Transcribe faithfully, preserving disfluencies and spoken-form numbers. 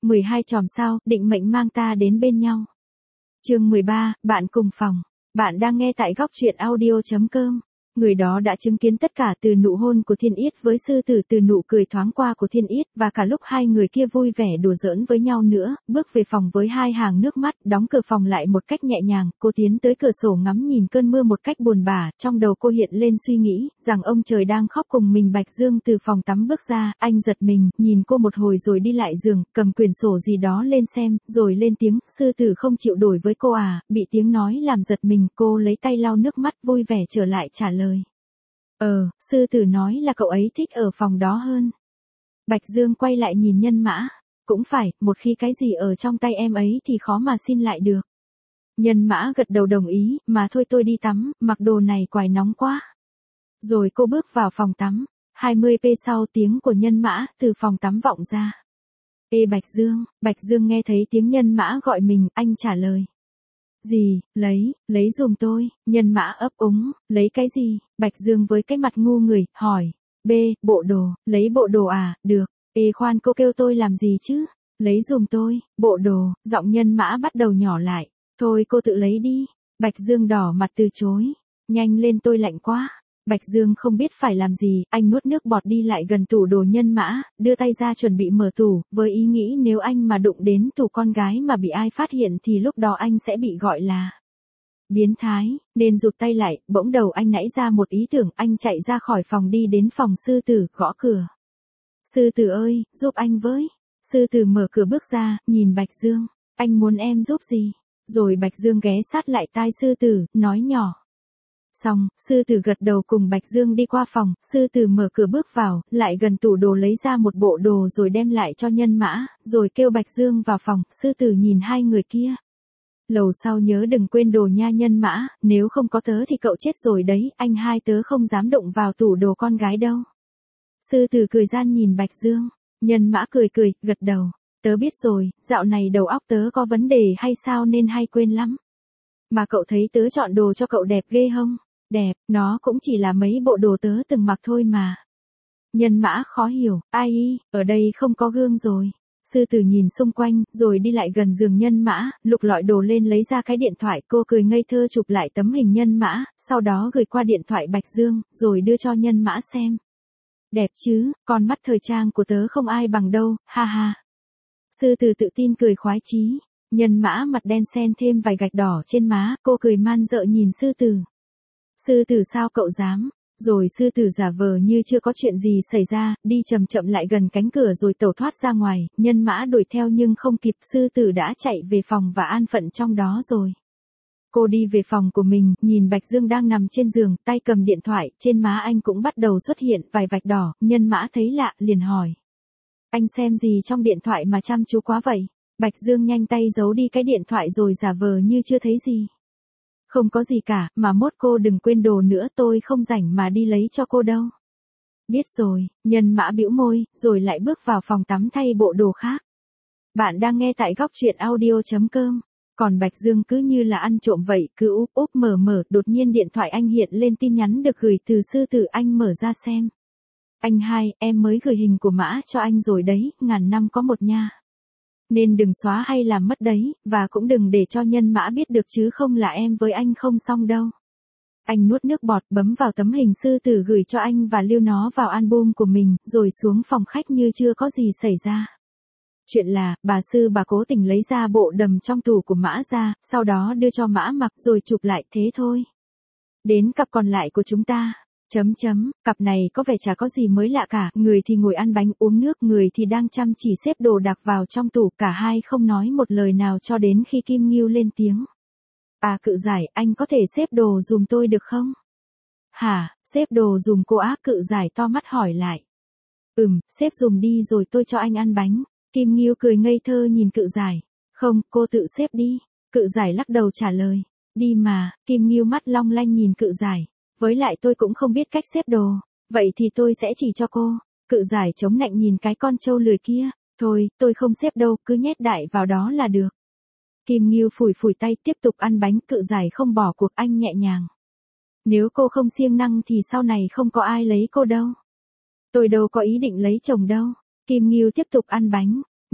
mười hai chòm sao, định mệnh mang ta đến bên nhau. Chương mười ba, bạn cùng phòng. Bạn đang nghe tại góc truyện audio chấm com. Người đó đã chứng kiến tất cả, từ nụ hôn của Thiên Yết với sư tử, từ nụ cười thoáng qua của Thiên Yết, và cả lúc hai người kia vui vẻ đùa giỡn với nhau nữa. Bước về phòng với hai hàng nước mắt, đóng cửa phòng lại một cách nhẹ nhàng. Cô tiến tới cửa sổ ngắm nhìn cơn mưa một cách buồn bã. Trong đầu cô hiện lên suy nghĩ rằng ông trời đang khóc cùng mình. Bạch Dương từ phòng tắm bước ra, anh giật mình, nhìn cô một hồi rồi đi lại giường, cầm quyển sổ gì đó lên xem, rồi lên tiếng: sư tử không chịu đổi với cô à? Bị tiếng nói làm giật mình, cô lấy tay lau nước mắt, vui vẻ trở lại trả lời. Ờ, sư tử nói là cậu ấy thích ở phòng đó hơn. Bạch Dương quay lại nhìn Nhân Mã. Cũng phải, một khi cái gì ở trong tay em ấy thì khó mà xin lại được. Nhân Mã gật đầu đồng ý, mà thôi tôi đi tắm, mặc đồ này quài nóng quá. Rồi cô bước vào phòng tắm. hai mươi phút sau tiếng của Nhân Mã từ phòng tắm vọng ra. Ê Bạch Dương, Bạch Dương nghe thấy tiếng Nhân Mã gọi mình, anh trả lời. Gì, lấy, lấy giùm tôi. Nhân Mã ấp úng, lấy cái gì? Bạch Dương với cái mặt ngu người, hỏi. B, bộ đồ, lấy bộ đồ à, được. Ê khoan, cô kêu tôi làm gì chứ? Lấy giùm tôi, bộ đồ. Giọng Nhân Mã bắt đầu nhỏ lại. Thôi cô tự lấy đi. Bạch Dương đỏ mặt từ chối. Nhanh lên, tôi lạnh quá. Bạch Dương không biết phải làm gì, anh nuốt nước bọt đi lại gần tủ đồ Nhân Mã, đưa tay ra chuẩn bị mở tủ, với ý nghĩ nếu anh mà đụng đến tủ con gái mà bị ai phát hiện thì lúc đó anh sẽ bị gọi là biến thái, nên rụt tay lại. Bỗng đầu anh nảy ra một ý tưởng, anh chạy ra khỏi phòng đi đến phòng sư tử, gõ cửa. Sư tử ơi, giúp anh với. Sư tử mở cửa bước ra, nhìn Bạch Dương. Anh muốn em giúp gì? Rồi Bạch Dương ghé sát lại tai sư tử, nói nhỏ. Xong, sư tử gật đầu cùng Bạch Dương đi qua phòng, sư tử mở cửa bước vào, lại gần tủ đồ lấy ra một bộ đồ rồi đem lại cho Nhân Mã, rồi kêu Bạch Dương vào phòng. Sư tử nhìn hai người kia. Lầu sau nhớ đừng quên đồ nha Nhân Mã, nếu không có tớ thì cậu chết rồi đấy, anh hai tớ không dám động vào tủ đồ con gái đâu. Sư tử cười gian nhìn Bạch Dương. Nhân Mã cười cười, gật đầu. Tớ biết rồi, dạo này đầu óc tớ có vấn đề hay sao nên hay quên lắm. Mà cậu thấy tớ chọn đồ cho cậu đẹp ghê không? Đẹp, nó cũng chỉ là mấy bộ đồ tớ từng mặc thôi mà. Nhân Mã khó hiểu, ai y, ở đây không có gương rồi. Sư tử nhìn xung quanh, rồi đi lại gần giường Nhân Mã, lục lọi đồ lên lấy ra cái điện thoại. Cô cười ngây thơ chụp lại tấm hình Nhân Mã, sau đó gửi qua điện thoại Bạch Dương, rồi đưa cho Nhân Mã xem. Đẹp chứ, con mắt thời trang của tớ không ai bằng đâu, ha ha. Sư tử tự tin cười khoái chí. Nhân Mã mặt đen xen thêm vài gạch đỏ trên má, cô cười man dợ nhìn sư tử. Sư tử sao cậu dám? Rồi sư tử giả vờ như chưa có chuyện gì xảy ra, đi chậm chậm lại gần cánh cửa rồi tẩu thoát ra ngoài. Nhân Mã đuổi theo nhưng không kịp, sư tử đã chạy về phòng và an phận trong đó rồi. Cô đi về phòng của mình, nhìn Bạch Dương đang nằm trên giường, tay cầm điện thoại, trên má anh cũng bắt đầu xuất hiện vài vạch đỏ. Nhân Mã thấy lạ, liền hỏi. Anh xem gì trong điện thoại mà chăm chú quá vậy? Bạch Dương nhanh tay giấu đi cái điện thoại rồi giả vờ như chưa thấy gì. Không có gì cả, mà mốt cô đừng quên đồ nữa, tôi không rảnh mà đi lấy cho cô đâu. Biết rồi. Nhân Mã bĩu môi, rồi lại bước vào phòng tắm thay bộ đồ khác. Bạn đang nghe tại góc truyện audio chấm com. Còn Bạch Dương cứ như là ăn trộm vậy, cứ úp úp mở mở, đột nhiên điện thoại anh hiện lên tin nhắn được gửi từ sư tử. Anh mở ra xem. Anh hai, em mới gửi hình của Mã cho anh rồi đấy, ngàn năm có một nha. Nên đừng xóa hay làm mất đấy, và cũng đừng để cho Nhân Mã biết được chứ không là em với anh không xong đâu. Anh nuốt nước bọt, bấm vào tấm hình sư tử gửi cho anh và lưu nó vào album của mình, rồi xuống phòng khách như chưa có gì xảy ra. Chuyện là, bà sư bà cố tình lấy ra bộ đầm trong tủ của Mã ra, sau đó đưa cho Mã mặc rồi chụp lại, thế thôi. Đến cặp còn lại của chúng ta. Chấm chấm, cặp này có vẻ chả có gì mới lạ cả, người thì ngồi ăn bánh uống nước, người thì đang chăm chỉ xếp đồ đạc vào trong tủ, cả hai không nói một lời nào cho đến khi Kim Ngưu lên tiếng. À Cự Giải, anh có thể xếp đồ dùm tôi được không? Hả, xếp đồ dùm cô á? Cự Giải to mắt hỏi lại. Ừm, xếp dùm đi rồi tôi cho anh ăn bánh. Kim Ngưu cười ngây thơ nhìn Cự Giải. Không, cô tự xếp đi. Cự Giải lắc đầu trả lời. Đi mà. Kim Ngưu mắt long lanh nhìn Cự Giải. Với lại tôi cũng không biết cách xếp đồ. Vậy thì tôi sẽ chỉ cho cô. Cự Giải chống nạnh nhìn cái con trâu lười kia. Thôi, tôi không xếp đâu, cứ nhét đại vào đó là được. Kim Ngưu phủi phủi tay tiếp tục ăn bánh. Cự Giải không bỏ cuộc, anh nhẹ nhàng. Nếu cô không siêng năng thì sau này không có ai lấy cô đâu. Tôi đâu có ý định lấy chồng đâu. Kim Ngưu tiếp tục ăn bánh.